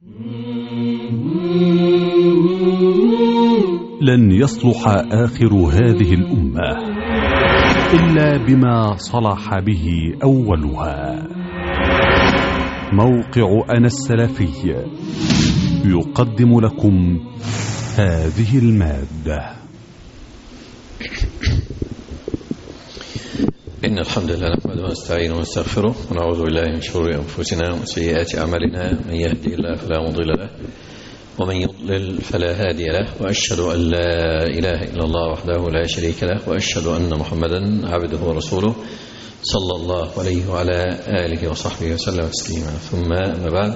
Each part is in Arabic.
لن يصلح آخر هذه الأمة إلا بما صلح به أولها. موقع أنا السلفي يقدم لكم هذه المادة. إن الحمد لله نحمده ونستعينه ونستغفره ونعوذ بالله من شرور أنفسنا وسيئات أعمالنا. من يهدي الله فلا مضل له ومن يضلل فلا هادي له، وأشهد أن لا إله إلا الله وحده لا شريك له، وأشهد أن محمدا عبده ورسوله صلى الله عليه وعلى آله وصحبه وسلم تسليما. ثم ما بعد،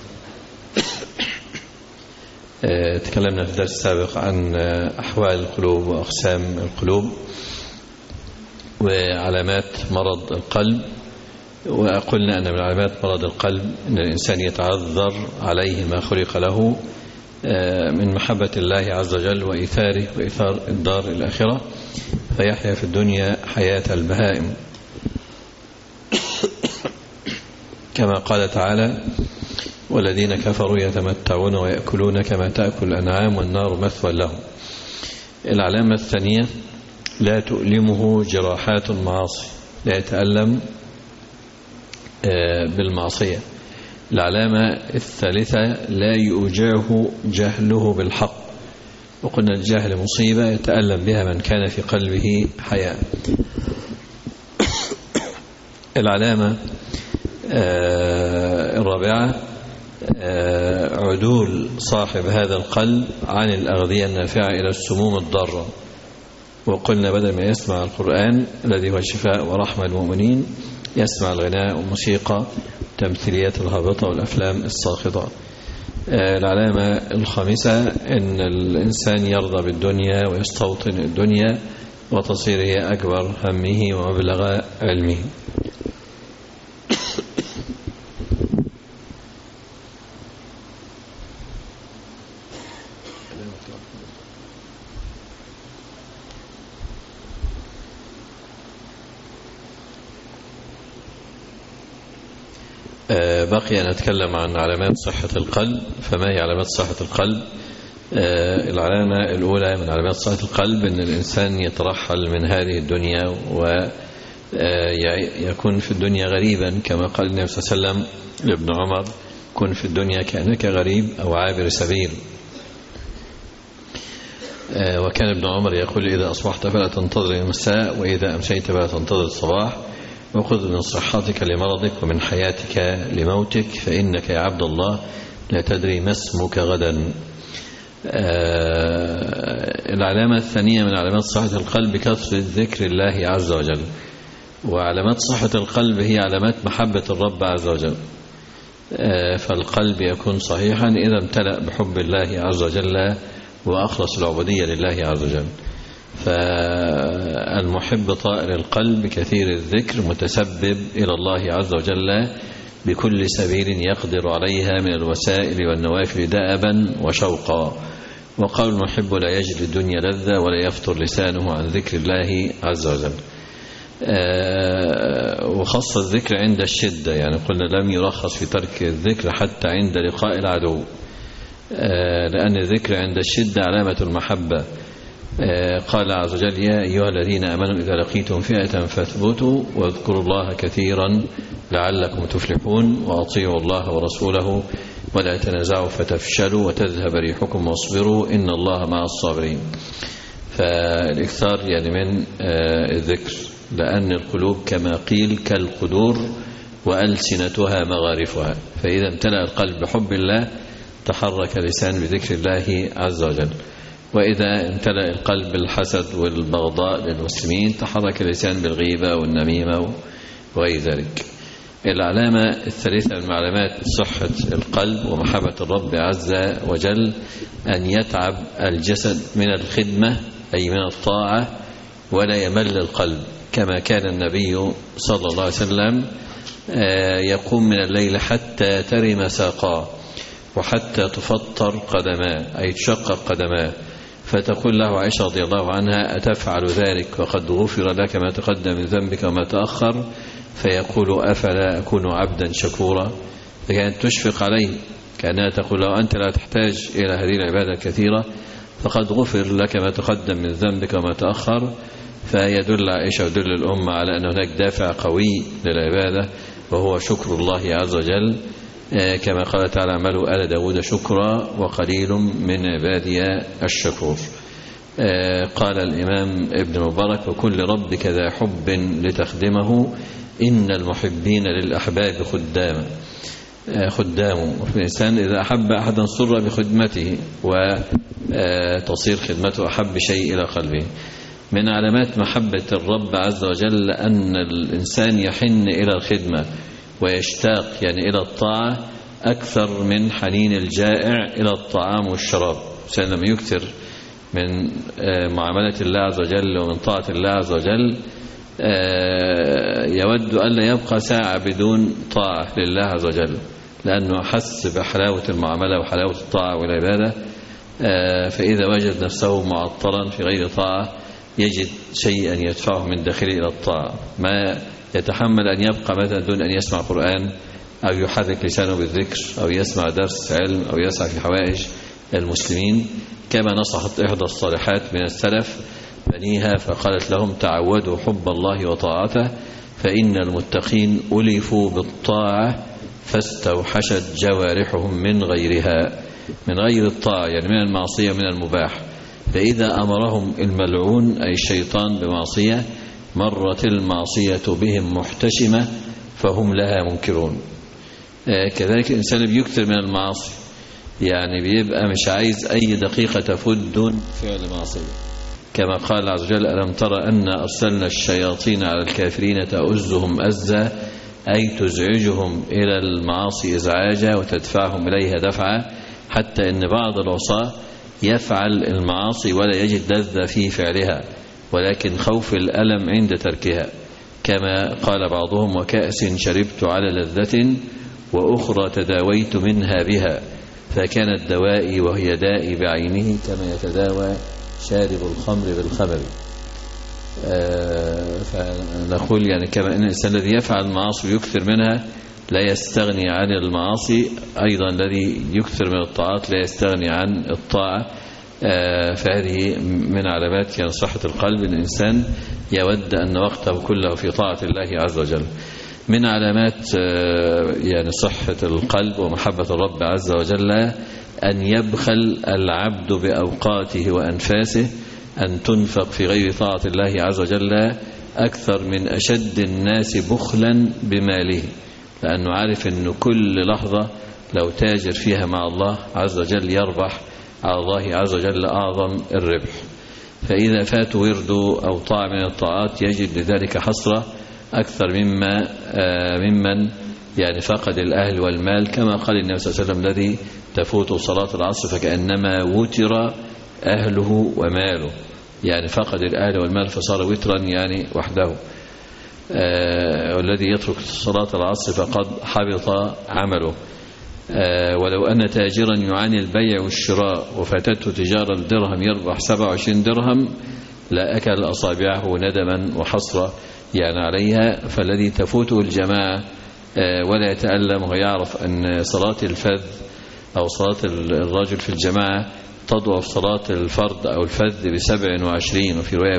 تكلمنا في الدرس السابق عن أحوال القلوب وأقسام القلوب وعلامات مرض القلب، وقلنا أن من علامات مرض القلب أن الإنسان يتعذر عليه ما خلق له من محبة الله عز وجل وإيثاره وإيثار الدار الآخرة، فيحيا في الدنيا حياة البهائم كما قال تعالى: والذين كفروا يتمتعون ويأكلون كما تأكل الأنعام والنار مثوى لهم. العلامة الثانية: لا تؤلمه جراحات المعاصي، لا يتألم بالمعصية. العلامة الثالثة: لا يؤجعه جهله بالحق، وقلنا الجهل مصيبة يتألم بها من كان في قلبه حياء. العلامة الرابعة: عدول صاحب هذا القلب عن الأغذية النافعة إلى السموم الضارة، وقلنا بدل ما يسمع القرآن الذي هو شفاء ورحمة المؤمنين يسمع الغناء والموسيقى تمثيليات الهابطة والأفلام الساخطة. العلامة الخامسة: أن الإنسان يرضى بالدنيا ويستوطن الدنيا وتصير هي أكبر همه ومبلغ علمه. بقي أن نتكلم عن علامات صحة القلب. فما هي علامات صحة القلب؟ العلامة الأولى من علامات صحة القلب أن الإنسان يترحل من هذه الدنيا ويكون في الدنيا غريبا، كما قال النبي صلى الله عليه وسلم لابن عمر: كن في الدنيا كأنك غريب أو عابر سبيل. وكان ابن عمر يقول: إذا أصبحت فلا تنتظر المساء، وإذا أمسيت فلا تنتظر الصباح، وخذ من صحتك لمرضك ومن حياتك لموتك، فإنك يا عبد الله لا تدري ما اسمك غدا. العلامة الثانية من علامات صحة القلب: كثرة ذكر الله عز وجل. وعلامات صحة القلب هي علامات محبة الرب عز وجل، فالقلب يكون صحيحا إذا امتلأ بحب الله عز وجل وأخلص العبودية لله عز وجل. فالمحب طائر القلب كثير الذكر متسبب إلى الله عز وجل بكل سبيل يقدر عليها من الوسائل والنوافل دأبا وشوقا. وقال المحب: لا يجد الدنيا لذة ولا يفتر لسانه عن ذكر الله عز وجل. وخاصة الذكر عند الشدة، يعني قلنا لم يرخص في ترك الذكر حتى عند لقاء العدو، لأن الذكر عند الشدة علامة المحبة. قال عز وجل: يا أيها الذين آمنوا إذا لقيتم فئة فاثبتوا واذكروا الله كثيرا لعلكم تفلحون، وأطيعوا الله ورسوله ولا تنازعوا فتفشلوا وتذهب ريحكم واصبروا إن الله مع الصابرين. فالإكثار يعني من الذكر، لأن القلوب كما قيل كالقدور وألسنتها مغارفها، فإذا امتلأ القلب بحب الله تحرك اللسان بذكر الله عز وجل، وإذا امتلأ القلب بالحسد والبغضاء للمسلمين تحرك اللسان بالغيبة والنميمة وغير ذلك. العلامة الثالثة من علامات صحة القلب ومحبة الرب عز وجل: أن يتعب الجسد من الخدمة أي من الطاعة ولا يمل القلب، كما كان النبي صلى الله عليه وسلم يقوم من الليل حتى ترم ساقاه وحتى تفطر قدماه أي تشقق قدماه، فتقول له عائشة رضي الله عنها: أتفعل ذلك وقد غفر لك ما تقدم من ذنبك وما تأخر؟ فيقول: أفلا أكون عبدا شكورا؟ فكانت تشفق عليه كأنها تقول له أنت لا تحتاج إلى هذه العبادة الكثيرة، فقد غفر لك ما تقدم من ذنبك وما تأخر. فيدل عائشة ودل الأمة على أن هناك دافع قوي للعبادة وهو شكر الله عز وجل، كما قال تعالى: اعملوا آل داود شكرا وقليل من عبادي الشكور. قال الإمام ابن مبارك: وكل ربك ذا حب لتخدمه إن المحبين للأحباب خدام. الإنسان إذا أحب أحدا سر بخدمته وتصير خدمته أحب شيء إلى قلبه. من علامات محبة الرب عز وجل أن الإنسان يحن إلى الخدمة ويشتاق إلى الطاعة أكثر من حنين الجائع إلى الطعام والشراب. الإنسان لما يكثر من معاملة الله عز وجل ومن طاعة الله عز وجل يود ألا يبقى ساعة بدون طاعة لله عز وجل، لأنه حس بحلاوة المعاملة وحلاوة الطاعة والعبادة. فإذا وجد نفسه معطلا في غير طاعة يجد شيئا يدفعه من داخله إلى الطاعة، ما يتحمل أن يبقى مثلا دون أن يسمع قرآن أو يحرك لسانه بالذكر أو يسمع درس علم أو يسعى في حوائج المسلمين. كما نصحت إحدى الصالحات من السلف بنيها فقالت لهم: تعودوا حب الله وطاعته فإن المتقين ألفوا بالطاعة فاستوحشت جوارحهم من غيرها، من غير الطاعة من المعصية من المباح. فإذا أمرهم الملعون أي الشيطان بمعصية مرت المعصية بهم محتشمة فهم لها منكرون. كذلك الإنسان اللي بيكثر من المعاصي بيبقى مش عايز أي دقيقة تفوت دون فعل معصية، كما قال عز وجل: ألم ترى أن أرسلنا الشياطين على الكافرين تؤزهم أزا، أي تزعجهم إلى المعاصي إزعاجا وتدفعهم إليها دفعا، حتى إن بعض العصاة يفعل المعاصي ولا يجد لذة في فعلها ولكن خوف الألم عند تركها، كما قال بعضهم: وكأس شربت على لذة وأخرى تداويت منها بها فكانت دوائي وهي دائي بعينه كما يتداوى شارب الخمر بالخمر. فنقول كما أن الإنسان الذي يفعل المعاصي ويكثر منها لا يستغني عن المعاصي، أيضا الذي يكثر من الطاعات لا يستغني عن الطاعة. فهذه من علامات صحة القلب، أن الإنسان يود أن وقته كله في طاعة الله عز وجل. من علامات صحة القلب ومحبة الرب عز وجل أن يبخل العبد بأوقاته وأنفاسه، أن تنفق في غير طاعة الله عز وجل أكثر من أشد الناس بخلا بماله، لأنه عارف أن كل لحظة لو تاجر فيها مع الله عز وجل يربح على الله عز وجل أعظم الربح. فإذا فات ورده أو طاعة من الطاعات يجد لذلك حسرة أكثر ممن فقد الأهل والمال، كما قال النبي صلى الله عليه وسلم: الذي تفوت صلاة العصر فكأنما وتر أهله وماله، فقد الأهل والمال فصار وترا وحده. والذي يترك صلاة العصر فقد حبط عمله. ولو أن تاجرا يعاني البيع والشراء وفاتته تجارة الدرهم يربح 27 درهم لا أكل أصابعه ندما وحسرة عليها. فالذي تفوته الجماعة ولا يتألم ويعرف أن صلاة الفذ أو صلاة الرجل في الجماعة تضعف صلاة الفرد أو الفذ ب27 وفي رواية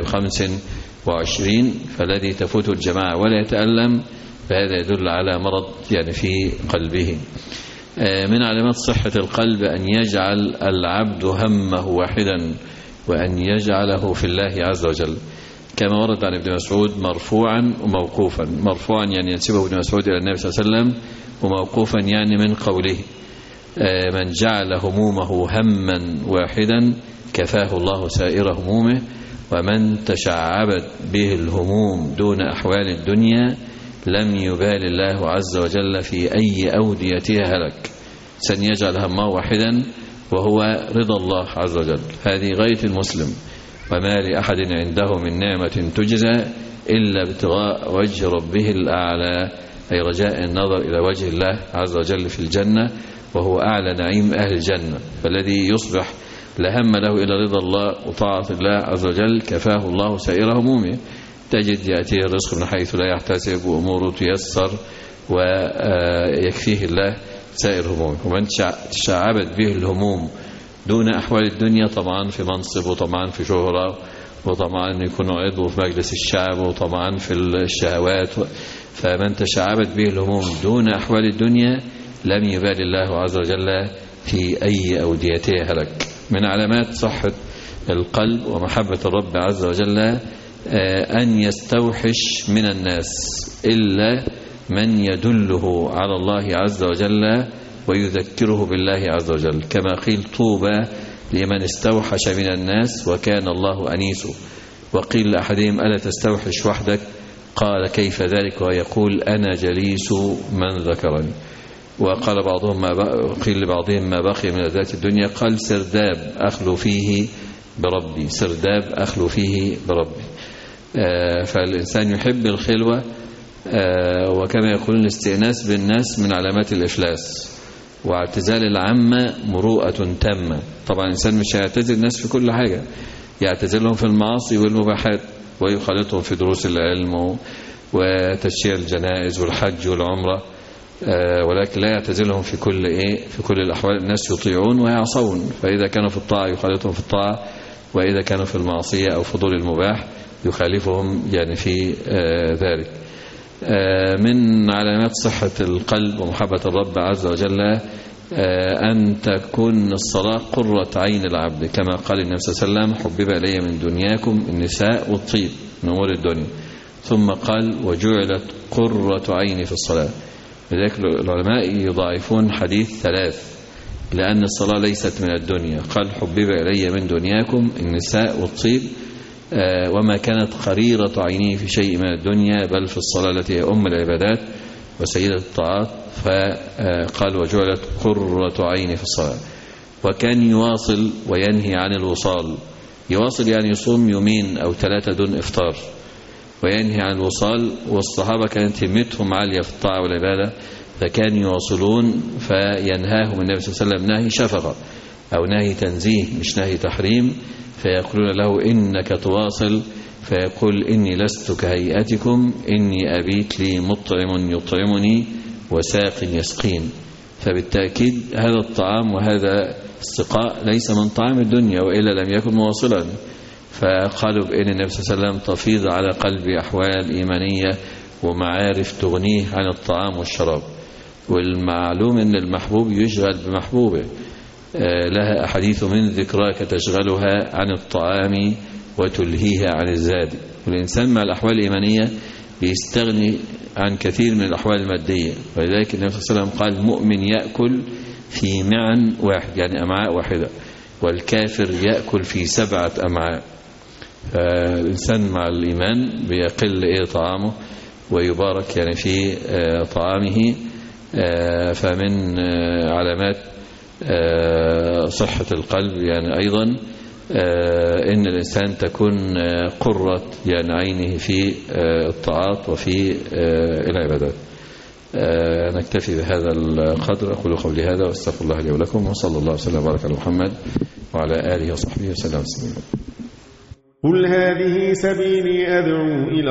ب25. فالذي تفوته الجماعة ولا يتألم فهذا يدل على مرض في قلبه. من علامات صحة القلب أن يجعل العبد همه واحدا وأن يجعله في الله عز وجل، كما ورد عن ابن مسعود مرفوعا وموقوفا. مرفوعا ينسبه ابن مسعود إلى النبي صلى الله عليه وسلم، وموقوفا من قوله: من جعل همومه هما واحدا كفاه الله سائر همومه، ومن تشعبت به الهموم دون أحوال الدنيا لم يبال الله عز وجل في أي أوديتها هلك. سنجعل همه واحدا وهو رضا الله عز وجل، هذه غاية المسلم. وما لأحد عنده من نعمة تجزى إلا ابتغاء وجه ربه الأعلى، أي رجاء النظر إلى وجه الله عز وجل في الجنة، وهو أعلى نعيم أهل الجنة. فالذي يصبح لهم له إلى رضا الله وطاعة الله عز وجل كفاه الله سائر همومه. تجد يأتيه الرزق من حيث لا يحتسب وأموره تيسر ويكفيه الله سائر همومه. ومن تشعبت به الهموم دون أحوال الدنيا، طبعا في منصب، وطبعا في شهرة، وطبعا يكون عضو في مجلس الشعب، وطبعا في الشهوات، فمن تشعبت به الهموم دون أحوال الدنيا لم يبال الله عز وجل في أي أوديته هلك. من علامات صحة القلب ومحبة الرب عز وجل أن يستوحش من الناس إلا من يدله على الله عز وجل ويذكره بالله عز وجل، كما قيل طوبى لمن استوحش من الناس وكان الله أنيسه. وقيل لأحدهم ألا تستوحش وحدك؟ قال كيف ذلك؟ ويقول أنا جليس من ذكرني. وقال بعضهم قيل لبعضهم ما بقي من ذات الدنيا، قال سرداب أخلو فيه بربي، سرداب أخلو فيه بربي. فالإنسان يحب الخلوة، وكما يقولون الاستئناس بالناس من علامات الإفلاس، واعتزال العامة مروءة تامة. طبعا الإنسان مش هيعتزل الناس في كل حاجة، يعتزلهم في المعاصي والمباحات، ويخالطهم في دروس العلم وتشييع الجنائز والحج والعمرة، ولكن لا يعتزلهم في كل الأحوال. الناس يطيعون ويعصون، فإذا كانوا في الطاعة يخالطهم في الطاعة، وإذا كانوا في المعصية أو فضول المباح يخالفهم يعني في ذلك. من علامات صحة القلب ومحبة الرب عز وجل أن تكون الصلاة قرة عين العبد، كما قال النبي صلى الله عليه وسلم حبب إلي من دنياكم النساء والطيب من أمور الدنيا، ثم قال وجعلت قرة عيني في الصلاة. لذلك العلماء يضاعفون حديث 3 لأن الصلاة ليست من الدنيا. قال حبب إلي من دنياكم النساء والطيب، وما كانت قريرة عينيه في شيء من الدنيا، بل في الصلاة التي هي أم العبادات وسيدة الطاعات. فقال وجعلت قرة عيني في الصلاة. وكان يواصل وينهي عن الوصال. يواصل يعني يصوم 2 أو 3 دون إفطار، وينهي عن الوصال. والصحابة كانت همتهم عالية في الطاعة والعبادة، فكان يواصلون، فينهاهم النبي صلى الله عليه وسلم نهي شفقة أو نهي تنزيه مش نهي تحريم، فيقولون له إنك تواصل، فيقول إني لست كهيئتكم، إني أبيت لي مطعم يطعمني وساق يسقين. فبالتأكيد هذا الطعام وهذا السقاء ليس من طعام الدنيا، وإلا لم يكن مواصلا. فقالوا بأن النبي صلى الله عليه وسلم تفيض على قلبي أحوال إيمانية ومعارف تغنيه عن الطعام والشراب. والمعلوم أن المحبوب يشغل بمحبوبه، لها أحاديث من ذكراك تشغلها عن الطعام وتلهيها عن الزاد. والإنسان مع الأحوال الإيمانية بيستغني عن كثير من الأحوال المادية، ولذلك النبي صلى الله عليه وسلم قال المؤمن يأكل في معن واحد، يعني أمعاء واحدة، والكافر يأكل في 7 أمعاء. فالإنسان مع الإيمان بيقل طعامه ويبارك يعني في طعامه. فمن علامات صحة القلب يعني أيضا إن الإنسان تكون قرة يعني عينه في الطاعات وفي العبادات. نكتفي بهذا القدر. أقول قولي هذا واستغفر الله لي ولكم، وصلى الله وسلم وبارك على محمد وعلى آله وصحبه وسلم. قل هذه سبيلي أدعو إلى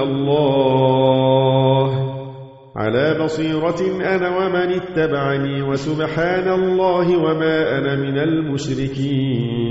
الله على بصيرة أنا ومن اتبعني، وسبحان الله وما أنا من المشركين.